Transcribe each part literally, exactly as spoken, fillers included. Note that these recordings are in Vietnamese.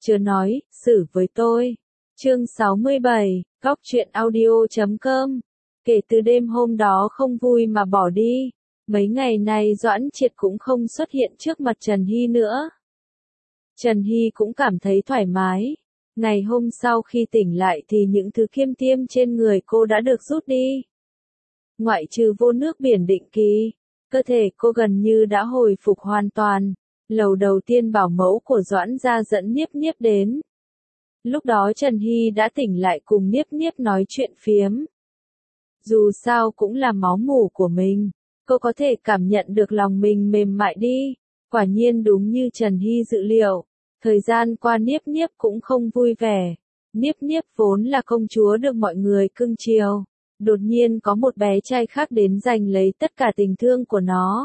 Chớ nói, xử với tôi. Chương sáu mươi bảy, góc truyện audio chấm com. Kể từ đêm hôm đó không vui mà bỏ đi, mấy ngày nay Doãn Triệt cũng không xuất hiện trước mặt Trần Hy nữa. Trần Hy cũng cảm thấy thoải mái. Ngày hôm sau khi tỉnh lại thì những thứ kiêm tiêm trên người cô đã được rút đi. Ngoại trừ vô nước biển định kỳ, cơ thể cô gần như đã hồi phục hoàn toàn. Lầu đầu tiên bảo mẫu của Doãn gia dẫn Niếp Niếp đến. Lúc đó Trần Hy đã tỉnh lại cùng Niếp Niếp nói chuyện phiếm. Dù sao cũng là máu mủ của mình, cô có thể cảm nhận được lòng mình mềm mại đi. Quả nhiên đúng như Trần Hy dự liệu, thời gian qua Niếp Niếp cũng không vui vẻ. Niếp Niếp vốn là công chúa được mọi người cưng chiều, đột nhiên có một bé trai khác đến giành lấy tất cả tình thương của nó.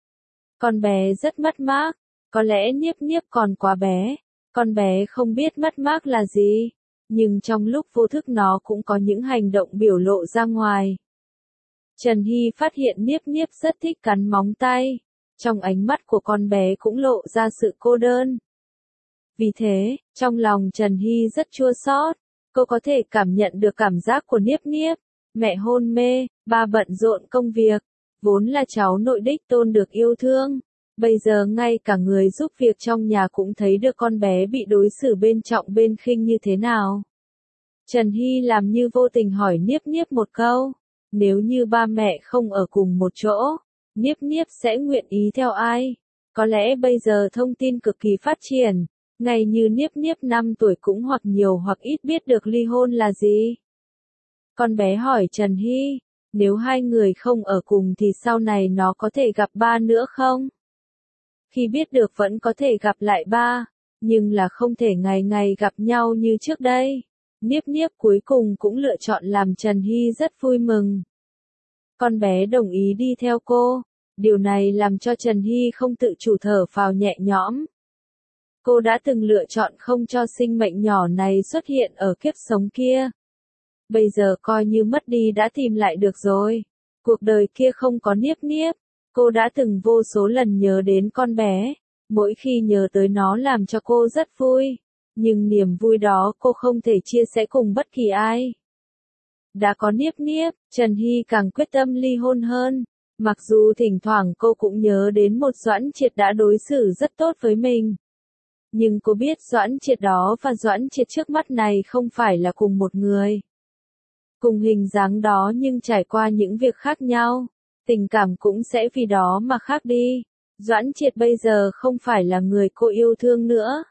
Con bé rất mất mát, có lẽ Niếp Niếp còn quá bé, con bé không biết mất mát là gì, nhưng trong lúc vô thức nó cũng có những hành động biểu lộ ra ngoài. Trần Hy phát hiện Niếp Niếp rất thích cắn móng tay, trong ánh mắt của con bé cũng lộ ra sự cô đơn. Vì thế, trong lòng Trần Hy rất chua xót, cô có thể cảm nhận được cảm giác của Niếp Niếp. Mẹ hôn mê, ba bận rộn công việc, vốn là cháu nội đích tôn được yêu thương. Bây giờ ngay cả người giúp việc trong nhà cũng thấy được con bé bị đối xử bên trọng bên khinh như thế nào. Trần Hy làm như vô tình hỏi Niếp Niếp một câu, nếu như ba mẹ không ở cùng một chỗ, Niếp Niếp sẽ nguyện ý theo ai? Có lẽ bây giờ thông tin cực kỳ phát triển, ngay như Niếp Niếp năm tuổi cũng hoặc nhiều hoặc ít biết được ly hôn là gì. Con bé hỏi Trần Hy, nếu hai người không ở cùng thì sau này nó có thể gặp ba nữa không? Khi biết được vẫn có thể gặp lại ba, nhưng là không thể ngày ngày gặp nhau như trước đây. Niếp Niếp cuối cùng cũng lựa chọn làm Trần Hy rất vui mừng. Con bé đồng ý đi theo cô, điều này làm cho Trần Hy không tự chủ thở phào nhẹ nhõm. Cô đã từng lựa chọn không cho sinh mệnh nhỏ này xuất hiện ở kiếp sống kia. Bây giờ coi như mất đi đã tìm lại được rồi. Cuộc đời kia không có Niếp Niếp. Cô đã từng vô số lần nhớ đến con bé. Mỗi khi nhớ tới nó làm cho cô rất vui. Nhưng niềm vui đó cô không thể chia sẻ cùng bất kỳ ai. Đã có Niếp Niếp, Trần Hy càng quyết tâm ly hôn hơn. Mặc dù thỉnh thoảng cô cũng nhớ đến một Doãn Triệt đã đối xử rất tốt với mình. Nhưng cô biết Doãn Triệt đó và Doãn Triệt trước mắt này không phải là cùng một người. Cùng hình dáng đó nhưng trải qua những việc khác nhau, tình cảm cũng sẽ vì đó mà khác đi. Doãn Triệt bây giờ không phải là người cô yêu thương nữa.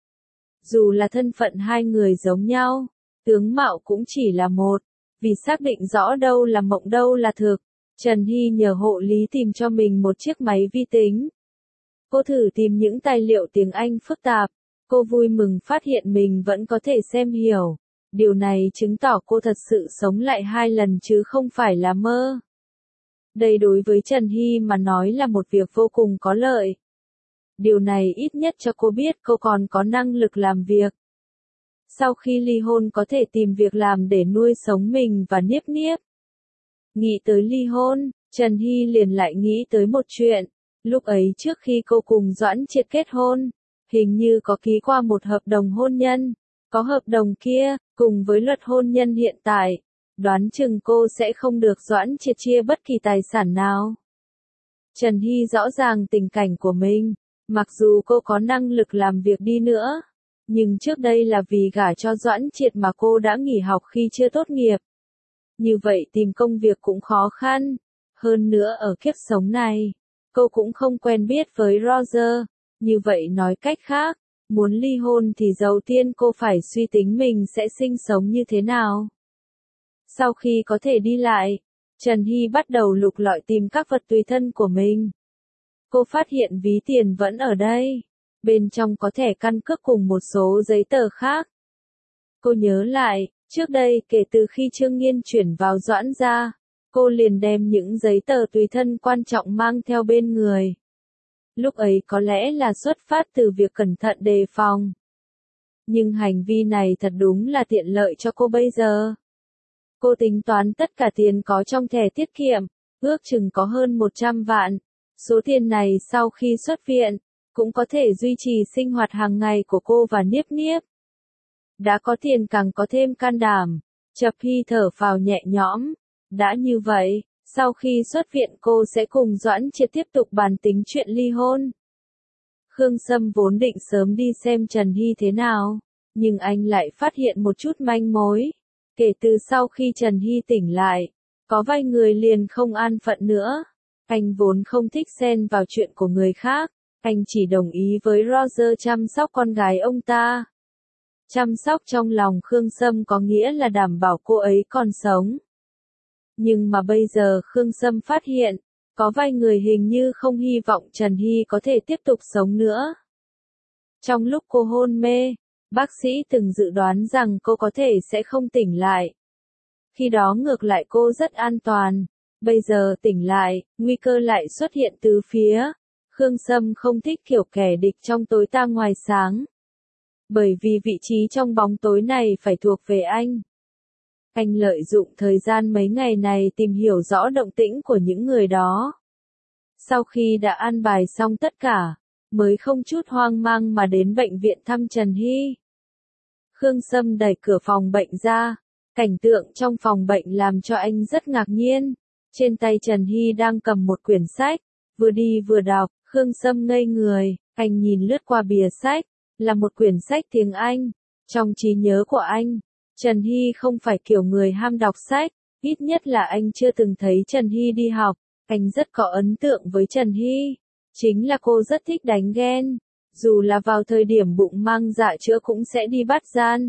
Dù là thân phận hai người giống nhau, tướng mạo cũng chỉ là một, vì xác định rõ đâu là mộng đâu là thực. Trần Hy nhờ hộ lý tìm cho mình một chiếc máy vi tính. Cô thử tìm những tài liệu tiếng Anh phức tạp, cô vui mừng phát hiện mình vẫn có thể xem hiểu. Điều này chứng tỏ cô thật sự sống lại hai lần chứ không phải là mơ. Đây đối với Trần Hy mà nói là một việc vô cùng có lợi. Điều này ít nhất cho cô biết cô còn có năng lực làm việc. Sau khi ly hôn có thể tìm việc làm để nuôi sống mình và Niếp Niếp. Nghĩ tới ly hôn, Trần Hy liền lại nghĩ tới một chuyện. Lúc ấy trước khi cô cùng Doãn Triệt kết hôn, hình như có ký qua một hợp đồng hôn nhân. Có hợp đồng kia, cùng với luật hôn nhân hiện tại, đoán chừng cô sẽ không được Doãn Triệt chia bất kỳ tài sản nào. Trần Hy rõ ràng tình cảnh của mình, mặc dù cô có năng lực làm việc đi nữa, nhưng trước đây là vì gả cho Doãn Triệt mà cô đã nghỉ học khi chưa tốt nghiệp. Như vậy tìm công việc cũng khó khăn, hơn nữa ở kiếp sống này, cô cũng không quen biết với Roger, như vậy nói cách khác. Muốn ly hôn thì đầu tiên cô phải suy tính mình sẽ sinh sống như thế nào. Sau khi có thể đi lại, Trần Hy bắt đầu lục lọi tìm các vật tùy thân của mình. Cô phát hiện ví tiền vẫn ở đây. Bên trong có thẻ căn cước cùng một số giấy tờ khác. Cô nhớ lại, trước đây kể từ khi Trương Nghiên chuyển vào Doãn gia, cô liền đem những giấy tờ tùy thân quan trọng mang theo bên người. Lúc ấy có lẽ là xuất phát từ việc cẩn thận đề phòng. Nhưng hành vi này thật đúng là tiện lợi cho cô bây giờ. Cô tính toán tất cả tiền có trong thẻ tiết kiệm, ước chừng có hơn một trăm vạn. Số tiền này sau khi xuất viện, cũng có thể duy trì sinh hoạt hàng ngày của cô và Niếp Niếp. Đã có tiền càng có thêm can đảm. Chập Hy thở phào nhẹ nhõm. Đã như vậy, sau khi xuất viện cô sẽ cùng Doãn Triệt tiếp tục bàn tính chuyện ly hôn. Khương Sâm vốn định sớm đi xem Trần Hy thế nào, nhưng anh lại phát hiện một chút manh mối. Kể từ sau khi Trần Hy tỉnh lại, có vài người liền không an phận nữa. Anh vốn không thích xen vào chuyện của người khác, anh chỉ đồng ý với Roger chăm sóc con gái ông ta. Chăm sóc trong lòng Khương Sâm có nghĩa là đảm bảo cô ấy còn sống. Nhưng mà bây giờ Khương Sâm phát hiện, có vài người hình như không hy vọng Trần Hy có thể tiếp tục sống nữa. Trong lúc cô hôn mê, bác sĩ từng dự đoán rằng cô có thể sẽ không tỉnh lại. Khi đó ngược lại cô rất an toàn. Bây giờ tỉnh lại, nguy cơ lại xuất hiện từ phía. Khương Sâm không thích kiểu kẻ địch trong tối ta ngoài sáng. Bởi vì vị trí trong bóng tối này phải thuộc về anh. Anh lợi dụng thời gian mấy ngày này tìm hiểu rõ động tĩnh của những người đó. Sau khi đã an bài xong tất cả, mới không chút hoang mang mà đến bệnh viện thăm Trần Hy. Khương Sâm đẩy cửa phòng bệnh ra. Cảnh tượng trong phòng bệnh làm cho anh rất ngạc nhiên. Trên tay Trần Hy đang cầm một quyển sách, vừa đi vừa đọc. Khương Sâm ngây người, anh nhìn lướt qua bìa sách, là một quyển sách tiếng Anh. Trong trí nhớ của anh, Trần Hy không phải kiểu người ham đọc sách, ít nhất là anh chưa từng thấy Trần Hy đi học. Anh rất có ấn tượng với Trần Hy, chính là cô rất thích đánh ghen, dù là vào thời điểm bụng mang dạ chữa cũng sẽ đi bắt gian.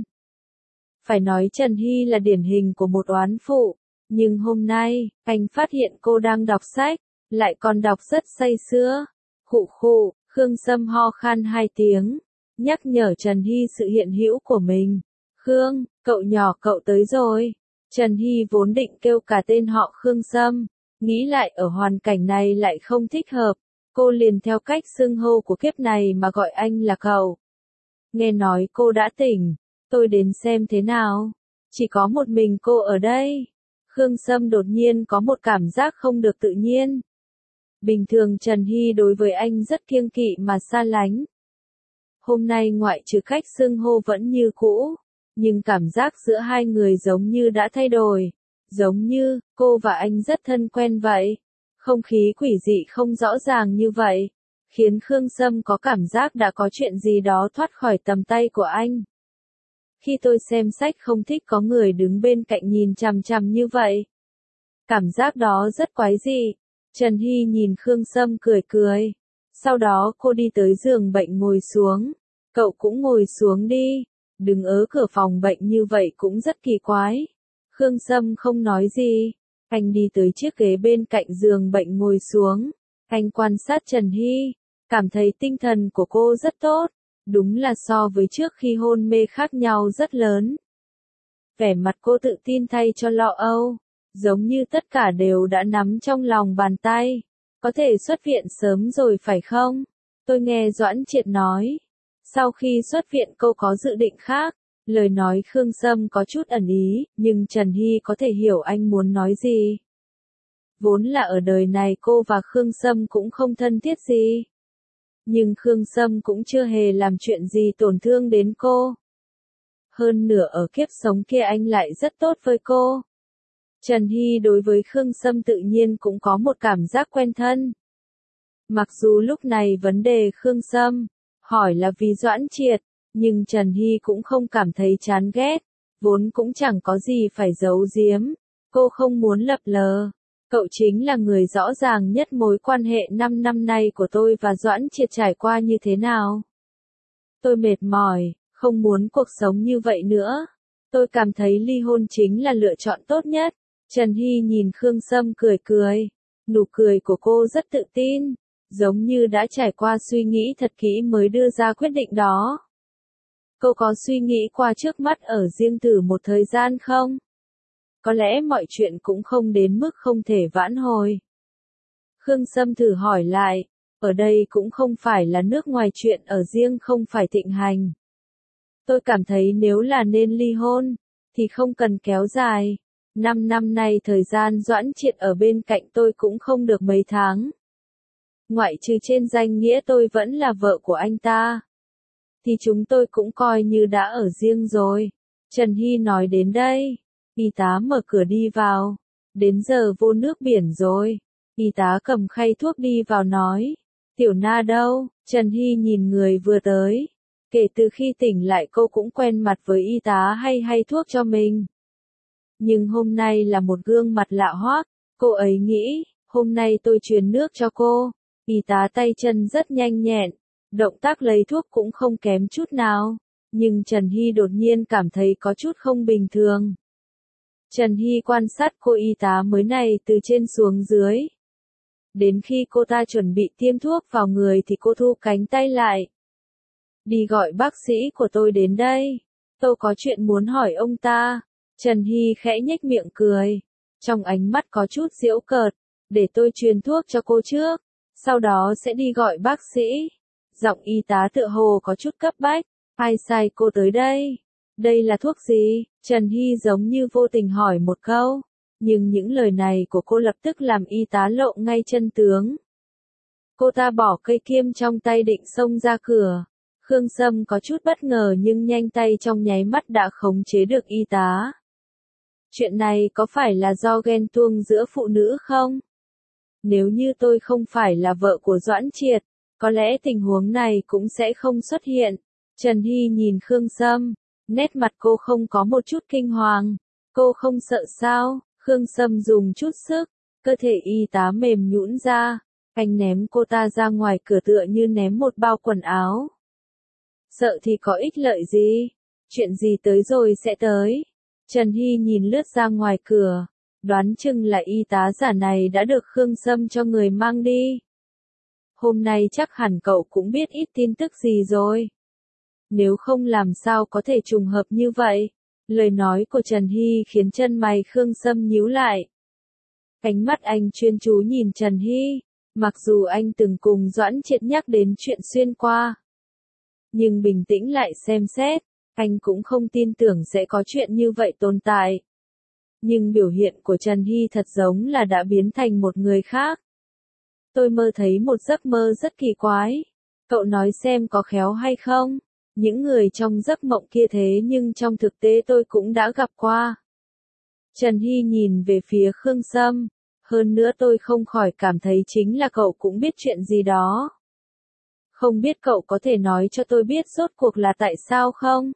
Phải nói Trần Hy là điển hình của một oán phụ, nhưng hôm nay, anh phát hiện cô đang đọc sách, lại còn đọc rất say sưa. Khụ khụ, Khương Sâm ho khan hai tiếng, nhắc nhở Trần Hy sự hiện hữu của mình. Khương, cậu nhỏ cậu tới rồi. Trần Hy vốn định kêu cả tên họ Khương Sâm, nghĩ lại ở hoàn cảnh này lại không thích hợp, cô liền theo cách xưng hô của kiếp này mà gọi anh là cậu. Nghe nói cô đã tỉnh, tôi đến xem thế nào. Chỉ có một mình cô ở đây. Khương Sâm đột nhiên có một cảm giác không được tự nhiên. Bình thường Trần Hy đối với anh rất kiêng kỵ mà xa lánh. Hôm nay ngoại trừ cách xưng hô vẫn như cũ, nhưng cảm giác giữa hai người giống như đã thay đổi. Giống như, cô và anh rất thân quen vậy. Không khí quỷ dị không rõ ràng như vậy, khiến Khương Sâm có cảm giác đã có chuyện gì đó thoát khỏi tầm tay của anh. Khi tôi xem sách không thích có người đứng bên cạnh nhìn chằm chằm như vậy. Cảm giác đó rất quái dị. Trần Hy nhìn Khương Sâm cười cười. Sau đó cô đi tới giường bệnh ngồi xuống. Cậu cũng ngồi xuống đi. Đứng ở cửa phòng bệnh như vậy cũng rất kỳ quái. Khương Sâm không nói gì. Anh đi tới chiếc ghế bên cạnh giường bệnh ngồi xuống. Anh quan sát Trần Hy. Cảm thấy tinh thần của cô rất tốt. Đúng là so với trước khi hôn mê khác nhau rất lớn. Vẻ mặt cô tự tin thay cho lo âu. Giống như tất cả đều đã nắm trong lòng bàn tay. Có thể xuất viện sớm rồi phải không? Tôi nghe Doãn Triệt nói. Sau khi xuất viện cô có dự định khác. Lời nói Khương Sâm có chút ẩn ý, nhưng Trần Hy có thể hiểu anh muốn nói gì. Vốn là ở đời này cô và Khương Sâm cũng không thân thiết gì. Nhưng Khương Sâm cũng chưa hề làm chuyện gì tổn thương đến cô. Hơn nữa ở kiếp sống kia anh lại rất tốt với cô. Trần Hy đối với Khương Sâm tự nhiên cũng có một cảm giác quen thân. Mặc dù lúc này vấn đề Khương Sâm hỏi là vì Doãn Triệt, nhưng Trần Hy cũng không cảm thấy chán ghét, vốn cũng chẳng có gì phải giấu giếm. Cô không muốn lập lờ. Cậu chính là người rõ ràng nhất mối quan hệ năm năm nay của tôi và Doãn Triệt trải qua như thế nào. Tôi mệt mỏi, không muốn cuộc sống như vậy nữa. Tôi cảm thấy ly hôn chính là lựa chọn tốt nhất. Trần Hy nhìn Khương Sâm cười cười. Nụ cười của cô rất tự tin, giống như đã trải qua suy nghĩ thật kỹ mới đưa ra quyết định đó. Cô có suy nghĩ qua trước mắt ở riêng tử một thời gian không? Có lẽ mọi chuyện cũng không đến mức không thể vãn hồi. Khương Sâm thử hỏi lại, ở đây cũng không phải là nước ngoài, chuyện ở riêng không phải thịnh hành. Tôi cảm thấy nếu là nên ly hôn, thì không cần kéo dài. Năm năm nay thời gian Doãn Triệt ở bên cạnh tôi cũng không được mấy tháng. ngoại trừ trên danh nghĩa tôi vẫn là vợ của anh ta, thì chúng tôi cũng coi như đã ở riêng rồi. Trần Hy nói đến đây, y tá mở cửa đi vào. Đến giờ vô nước biển rồi. Y tá cầm khay thuốc đi vào nói. Tiểu Na đâu? Trần Hy nhìn người vừa tới. Kể từ khi tỉnh lại cô cũng quen mặt với y tá hay hay thuốc cho mình. Nhưng hôm nay là một gương mặt lạ hoắc. Cô ấy nghĩ, hôm nay tôi truyền nước cho cô. Y tá tay chân rất nhanh nhẹn. Động tác lấy thuốc cũng không kém chút nào. Nhưng Trần Hy đột nhiên cảm thấy có chút không bình thường. Trần Hy quan sát cô y tá mới này từ trên xuống dưới. Đến khi cô ta chuẩn bị tiêm thuốc vào người thì cô thu cánh tay lại. Đi gọi bác sĩ của tôi đến đây. Tôi có chuyện muốn hỏi ông ta. Trần Hy khẽ nhếch miệng cười. Trong ánh mắt có chút giễu cợt. Để tôi truyền thuốc cho cô trước. Sau đó sẽ đi gọi bác sĩ. Giọng y tá tựa hồ có chút cấp bách. Ai sai cô tới đây? Đây là thuốc gì? Trần Hy giống như vô tình hỏi một câu. Nhưng những lời này của cô lập tức làm y tá lộ ngay chân tướng. Cô ta bỏ cây kiêm trong tay định xông ra cửa. Khương Sâm có chút bất ngờ nhưng nhanh tay trong nháy mắt đã khống chế được y tá. Chuyện này có phải là do ghen tuông giữa phụ nữ không? Nếu như tôi không phải là vợ của Doãn Triệt, có lẽ tình huống này cũng sẽ không xuất hiện. Trần Hy nhìn Khương Sâm, nét mặt cô không có một chút kinh hoàng. Cô không sợ sao? Khương Sâm dùng chút sức, cơ thể y tá mềm nhũn ra. Anh ném cô ta ra ngoài cửa tựa như ném một bao quần áo. Sợ thì có ích lợi gì? Chuyện gì tới rồi sẽ tới. Trần Hy nhìn lướt ra ngoài cửa, đoán chừng là y tá giả này đã được Khương Sâm cho người mang đi. Hôm nay chắc hẳn cậu cũng biết ít tin tức gì rồi. Nếu không làm sao có thể trùng hợp như vậy. Lời nói của Trần Hy khiến chân mày Khương Sâm nhíu lại. Ánh mắt anh chuyên chú nhìn Trần Hy, mặc dù anh từng cùng Doãn Triệt nhắc đến chuyện xuyên qua. Nhưng bình tĩnh lại xem xét, anh cũng không tin tưởng sẽ có chuyện như vậy tồn tại. Nhưng biểu hiện của Trần Hy thật giống là đã biến thành một người khác. Tôi mơ thấy một giấc mơ rất kỳ quái. Cậu nói xem có khéo hay không? Những người trong giấc mộng kia thế nhưng trong thực tế tôi cũng đã gặp qua. Trần Hy nhìn về phía Khương Sâm. Hơn nữa tôi không khỏi cảm thấy chính là cậu cũng biết chuyện gì đó. Không biết cậu có thể nói cho tôi biết rốt cuộc là tại sao không?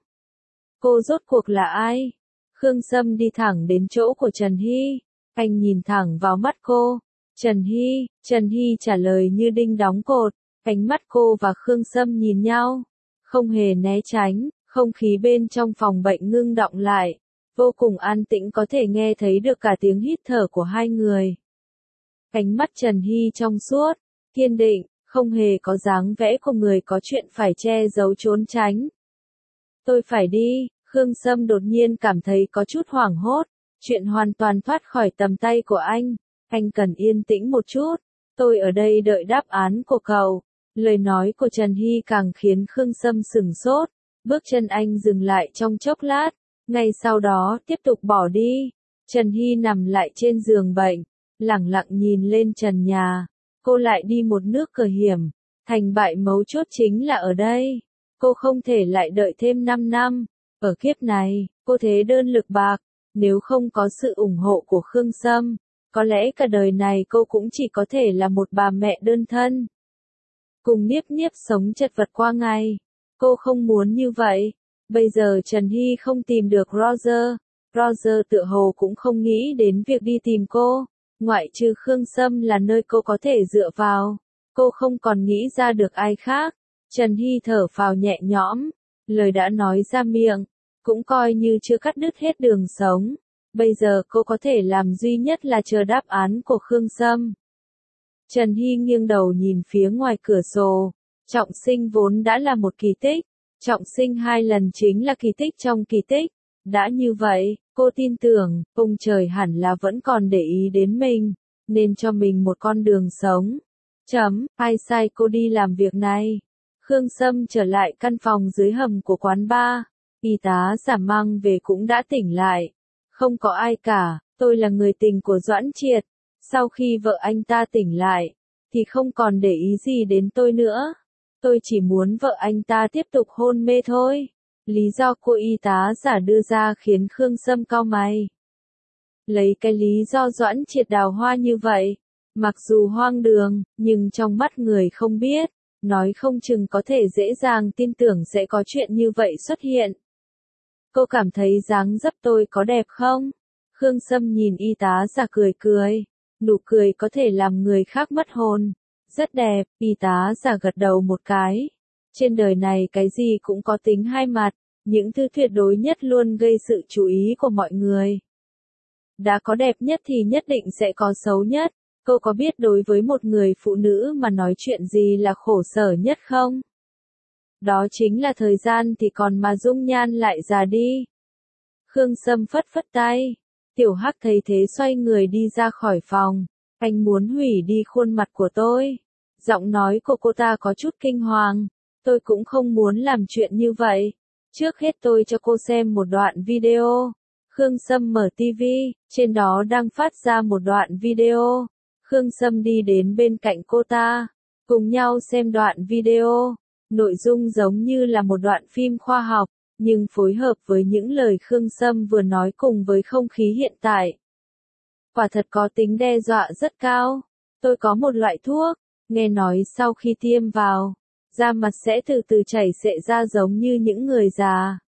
Cô rốt cuộc là ai? Khương Sâm đi thẳng đến chỗ của Trần Hy. Anh nhìn thẳng vào mắt cô. Trần Hy, Trần Hy trả lời như đinh đóng cột. Ánh mắt cô và Khương Sâm nhìn nhau. Không hề né tránh, không khí bên trong phòng bệnh ngưng đọng lại. Vô cùng an tĩnh có thể nghe thấy được cả tiếng hít thở của hai người. Ánh mắt Trần Hy trong suốt, kiên định, không hề có dáng vẽ của người có chuyện phải che giấu trốn tránh. Tôi phải đi, Khương Sâm đột nhiên cảm thấy có chút hoảng hốt. Chuyện hoàn toàn thoát khỏi tầm tay của anh. Anh cần yên tĩnh một chút. Tôi ở đây đợi đáp án của cậu. Lời nói của Trần Hy càng khiến Khương Sâm sửng sốt. Bước chân anh dừng lại trong chốc lát. Ngay sau đó tiếp tục bỏ đi. Trần Hy nằm lại trên giường bệnh. Lẳng lặng nhìn lên trần nhà. Cô lại đi một nước cờ hiểm. Thành bại mấu chốt chính là ở đây. Cô không thể lại đợi thêm năm năm. Ở kiếp này, cô thế đơn lực bạc. Nếu không có sự ủng hộ của Khương Sâm, có lẽ cả đời này cô cũng chỉ có thể là một bà mẹ đơn thân. Cùng Niếp Niếp sống chật vật qua ngày. Cô không muốn như vậy. Bây giờ Trần Hy không tìm được Roger. Roger tựa hồ cũng không nghĩ đến việc đi tìm cô. Ngoại trừ Khương Sâm là nơi cô có thể dựa vào. Cô không còn nghĩ ra được ai khác. Trần Hy thở phào nhẹ nhõm. Lời đã nói ra miệng. Cũng coi như chưa cắt đứt hết đường sống. Bây giờ cô có thể làm duy nhất là chờ đáp án của Khương Sâm. Trần Hy nghiêng đầu nhìn phía ngoài cửa sổ. Trọng sinh vốn đã là một kỳ tích. Trọng sinh hai lần chính là kỳ tích trong kỳ tích. Đã như vậy, cô tin tưởng, ông trời hẳn là vẫn còn để ý đến mình, nên cho mình một con đường sống. Chấm, ai sai cô đi làm việc này? Khương Sâm trở lại căn phòng dưới hầm của quán bar. Y tá giả mang về cũng đã tỉnh lại. Không có ai cả, tôi là người tình của Doãn Triệt. Sau khi vợ anh ta tỉnh lại, thì không còn để ý gì đến tôi nữa. Tôi chỉ muốn vợ anh ta tiếp tục hôn mê thôi. Lý do cô y tá giả đưa ra khiến Khương Sâm cau mày. Lấy cái lý do Doãn Triệt đào hoa như vậy, mặc dù hoang đường, nhưng trong mắt người không biết, nói không chừng có thể dễ dàng tin tưởng sẽ có chuyện như vậy xuất hiện. Cô cảm thấy dáng dấp tôi có đẹp không? Khương Sâm nhìn y tá giả cười cười. Nụ cười có thể làm người khác mất hồn. Rất đẹp, y tá giả gật đầu một cái. Trên đời này cái gì cũng có tính hai mặt, những thứ tuyệt đối nhất luôn gây sự chú ý của mọi người. Đã có đẹp nhất thì nhất định sẽ có xấu nhất. Cô có biết đối với một người phụ nữ mà nói chuyện gì là khổ sở nhất không? Đó chính là thời gian thì còn mà dung nhan lại già đi. Khương Sâm phất phất tay. Tiểu Hắc thấy thế xoay người đi ra khỏi phòng. Anh muốn hủy đi khuôn mặt của tôi. Giọng nói của cô ta có chút kinh hoàng. Tôi cũng không muốn làm chuyện như vậy. Trước hết tôi cho cô xem một đoạn video. Khương Sâm mở tivi, trên đó đang phát ra một đoạn video. Khương Sâm đi đến bên cạnh cô ta, cùng nhau xem đoạn video. Nội dung giống như là một đoạn phim khoa học, nhưng phối hợp với những lời Khương Sâm vừa nói cùng với không khí hiện tại. Quả thật có tính đe dọa rất cao. Tôi có một loại thuốc, nghe nói sau khi tiêm vào, da mặt sẽ từ từ chảy xệ ra giống như những người già.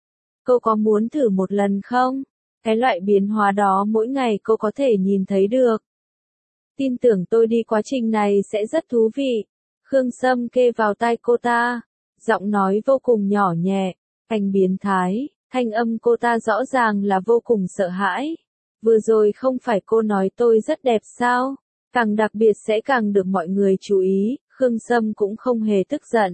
Cô có muốn thử một lần không? Cái loại biến hóa đó mỗi ngày cô có thể nhìn thấy được. Tin tưởng tôi đi, quá trình này sẽ rất thú vị. Khương Sâm kê vào tai cô ta, giọng nói vô cùng nhỏ nhẹ. Anh biến thái, thanh âm cô ta rõ ràng là vô cùng sợ hãi. Vừa rồi không phải cô nói tôi rất đẹp sao? Càng đặc biệt sẽ càng được mọi người chú ý. Khương Sâm cũng không hề tức giận.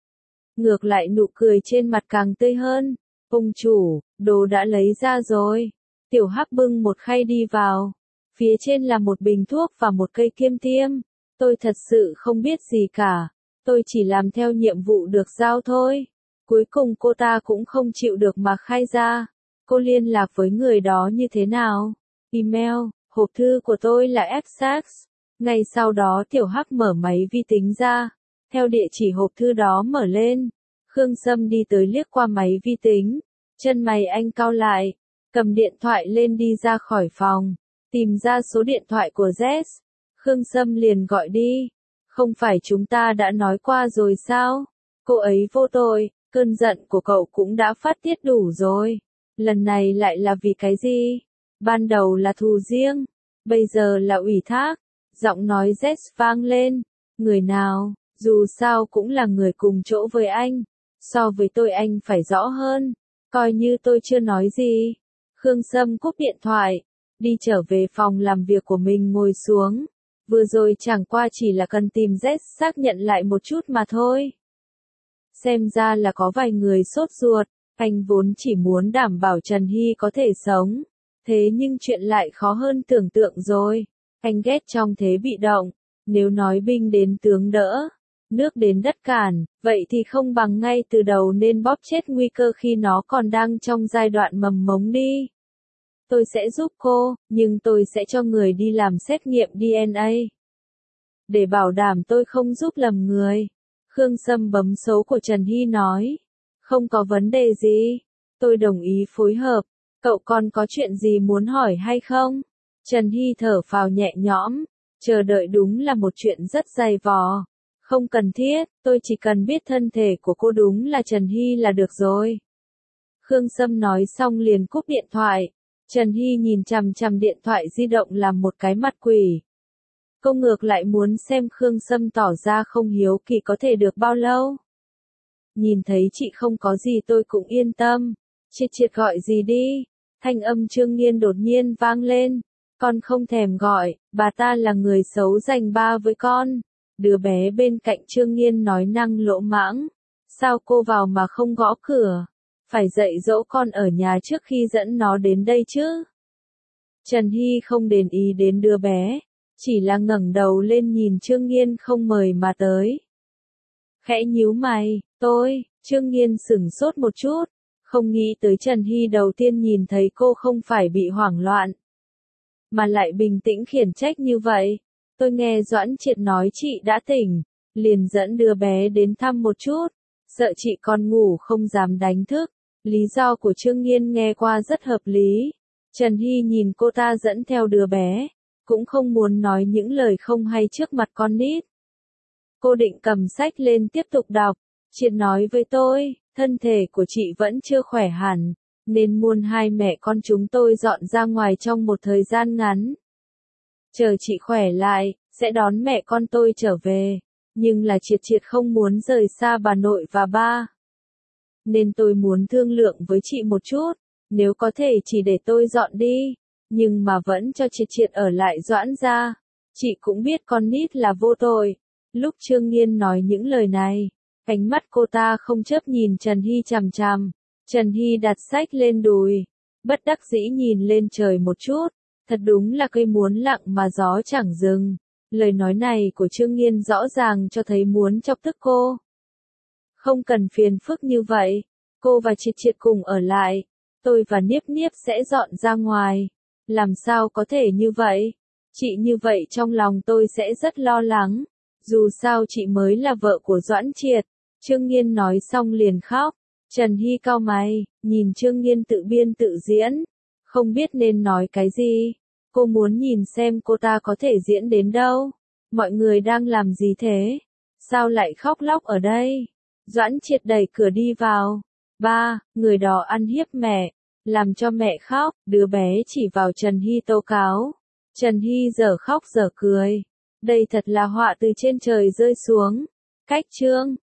Ngược lại nụ cười trên mặt càng tươi hơn. Ông chủ, đồ đã lấy ra rồi. Tiểu Hắc bưng một khay đi vào. Phía trên là một bình thuốc và một cây kim tiêm. Tôi thật sự không biết gì cả. Tôi chỉ làm theo nhiệm vụ được giao thôi. Cuối cùng cô ta cũng không chịu được mà khai ra. Cô liên lạc với người đó như thế nào? Email, hộp thư của tôi là F-Sax. Ngay sau đó Tiểu Hắc mở máy vi tính ra. Theo địa chỉ hộp thư đó mở lên. Khương Sâm đi tới liếc qua máy vi tính. Chân mày anh cau lại. Cầm điện thoại lên đi ra khỏi phòng. Tìm ra số điện thoại của Jess. Khương Sâm liền gọi đi. Không phải chúng ta đã nói qua rồi sao? Cô ấy vô tội, cơn giận của cậu cũng đã phát tiết đủ rồi. Lần này lại là vì cái gì? Ban đầu là thù riêng, bây giờ là ủy thác. Giọng nói Jess vang lên. Người nào, dù sao cũng là người cùng chỗ với anh. So với tôi anh phải rõ hơn. Coi như tôi chưa nói gì. Khương Sâm cúp điện thoại. Đi trở về phòng làm việc của mình ngồi xuống. Vừa rồi chẳng qua chỉ là cần tìm Jess xác nhận lại một chút mà thôi. Xem ra là có vài người sốt ruột. Anh vốn chỉ muốn đảm bảo Trần Hy có thể sống. Thế nhưng chuyện lại khó hơn tưởng tượng rồi. Anh ghét trong thế bị động. Nếu nói binh đến tướng đỡ, nước đến đất cản, vậy thì không bằng ngay từ đầu nên bóp chết nguy cơ khi nó còn đang trong giai đoạn mầm mống đi. Tôi sẽ giúp cô, nhưng tôi sẽ cho người đi làm xét nghiệm đê en a. Để bảo đảm tôi không giúp lầm người. Khương Sâm bấm số của Trần Hy nói. Không có vấn đề gì. Tôi đồng ý phối hợp. Cậu còn có chuyện gì muốn hỏi hay không? Trần Hy thở phào nhẹ nhõm. Chờ đợi đúng là một chuyện rất dày vò. Không cần thiết, tôi chỉ cần biết thân thể của cô đúng là Trần Hy là được rồi. Khương Sâm nói xong liền cúp điện thoại. Trần Hy nhìn chằm chằm điện thoại di động làm một cái mặt quỷ. Cô ngược lại muốn xem Khương Sâm tỏ ra không hiếu kỳ có thể được bao lâu. Nhìn thấy chị không có gì tôi cũng yên tâm. Triệt Triệt gọi gì đi? Thanh âm Trương Nghiên đột nhiên vang lên. Con không thèm gọi, bà ta là người xấu giành ba với con. Đứa bé bên cạnh Trương Nghiên nói năng lỗ mãng. Sao cô vào mà không gõ cửa? Phải dạy dỗ con ở nhà trước khi dẫn nó đến đây chứ. Trần Hy không để ý đến đứa bé, chỉ là ngẩng đầu lên nhìn Trương Nghiên không mời mà tới. Khẽ nhíu mày, tôi, Trương Nghiên sửng sốt một chút, không nghĩ tới Trần Hy đầu tiên nhìn thấy cô không phải bị hoảng loạn, mà lại bình tĩnh khiển trách như vậy. Tôi nghe Doãn Triệt nói chị đã tỉnh, liền dẫn đứa bé đến thăm một chút, sợ chị còn ngủ không dám đánh thức. Lý do của Trương Nghiên nghe qua rất hợp lý. Trần Hy nhìn cô ta dẫn theo đứa bé, cũng không muốn nói những lời không hay trước mặt con nít. Cô định cầm sách lên tiếp tục đọc. Triệt nói với tôi, thân thể của chị vẫn chưa khỏe hẳn, nên muốn hai mẹ con chúng tôi dọn ra ngoài trong một thời gian ngắn. Chờ chị khỏe lại, sẽ đón mẹ con tôi trở về. Nhưng là Triệt Triệt không muốn rời xa bà nội và ba. Nên tôi muốn thương lượng với chị một chút, nếu có thể chỉ để tôi dọn đi, nhưng mà vẫn cho Triệt Triệt ở lại Doãn gia. Chị cũng biết con nít là vô tội. Lúc Trương Nghiên nói những lời này, ánh mắt cô ta không chớp nhìn Trần Hy chằm chằm. Trần Hy đặt sách lên đùi, bất đắc dĩ nhìn lên trời một chút. Thật đúng là cây muốn lặng mà gió chẳng dừng. Lời nói này của Trương Nghiên rõ ràng cho thấy muốn chọc tức cô. Không cần phiền phức như vậy, cô và Triệt Triệt cùng ở lại, tôi và Niếp Niếp sẽ dọn ra ngoài. Làm sao có thể như vậy? Chị như vậy trong lòng tôi sẽ rất lo lắng. Dù sao chị mới là vợ của Doãn Triệt. Trương Nghiên nói xong liền khóc. Trần Hy cau mày, nhìn Trương Nghiên tự biên tự diễn, không biết nên nói cái gì. Cô muốn nhìn xem cô ta có thể diễn đến đâu. Mọi người đang làm gì thế? Sao lại khóc lóc ở đây? Doãn Triệt đẩy cửa đi vào. Ba, người đó ăn hiếp mẹ, làm cho mẹ khóc. Đứa bé chỉ vào Trần Hy tố cáo. Trần Hy dở khóc dở cười. Đây thật là họa từ trên trời rơi xuống. Cách chương